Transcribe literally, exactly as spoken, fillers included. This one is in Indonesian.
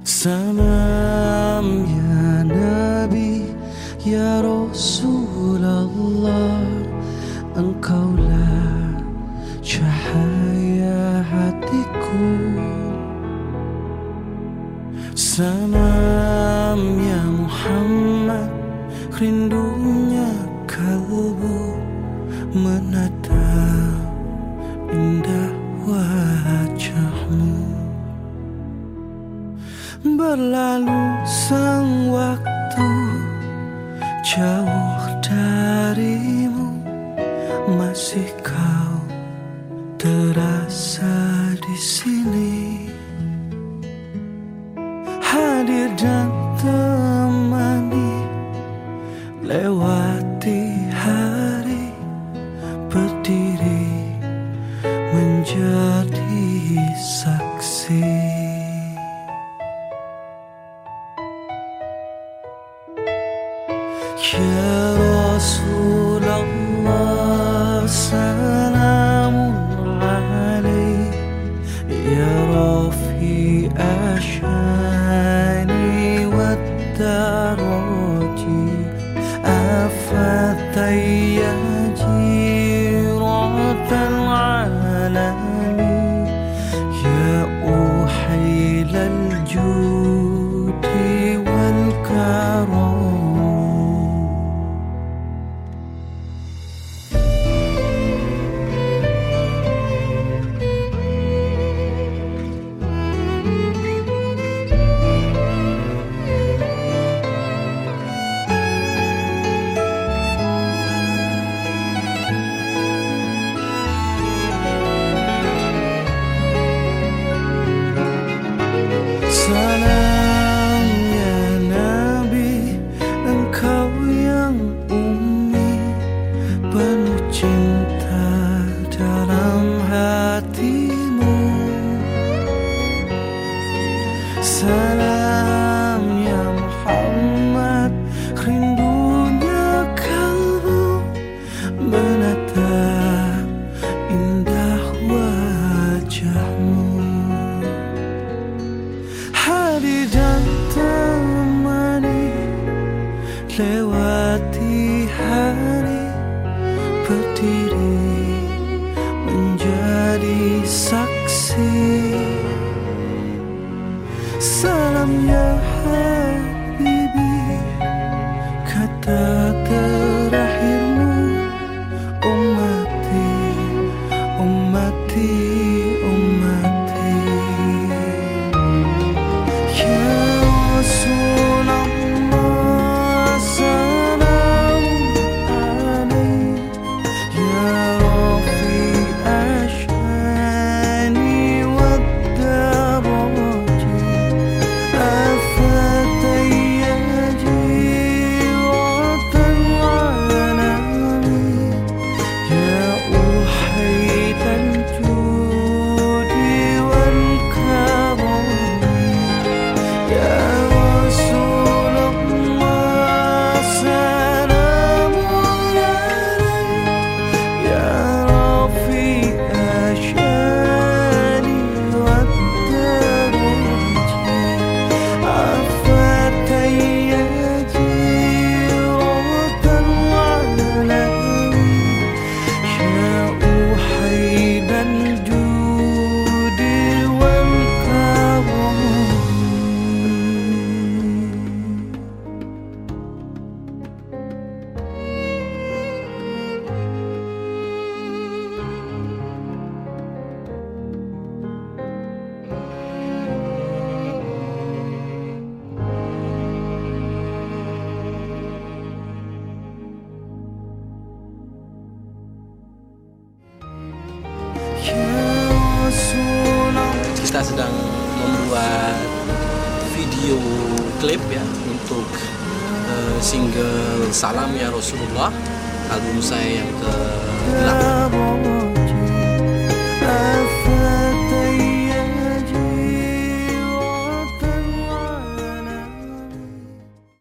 Salam ya Nabi, ya Rasulullah, engkaulah cahaya hatiku. Salam ya Muhammad, rindunya kalbu menatap indah wajahmu. Berlalu sang waktu jauh darimu, masih kau terasa di sini, hadir dan temani lewati hari, berdiri menjadi saksi. Ya Rasulullah, salamun alaik, ya Rafi asyani wa daraji, afatayya jiratan alami, ya uhailal judi wal karam. Salam ya Nabi, engkau yang umi, penuh cinta dalam hatimu. Salam ya Muhammad, rindunya kalbu menatap indah wajahmu, hadir dan temani lewati hari, berdiri menjadi saksi. Salam ya Habibi, kata terakhirmu, ummati, ummati, ummati. Ya Rasulullah, salamun alaik, ya Rafi asyani wa daraji, afatayya jiratan alami, ya uhailal judi wal karami. Ya Rasulullah, salamun alaik, ya Rafi asyani wa daraji, afatayya jiratan alami, ya uhailal judi wal karami. Kita sedang membuat video klip ya untuk uh, single Salam ya Rasulullah, album saya yang ke delapan.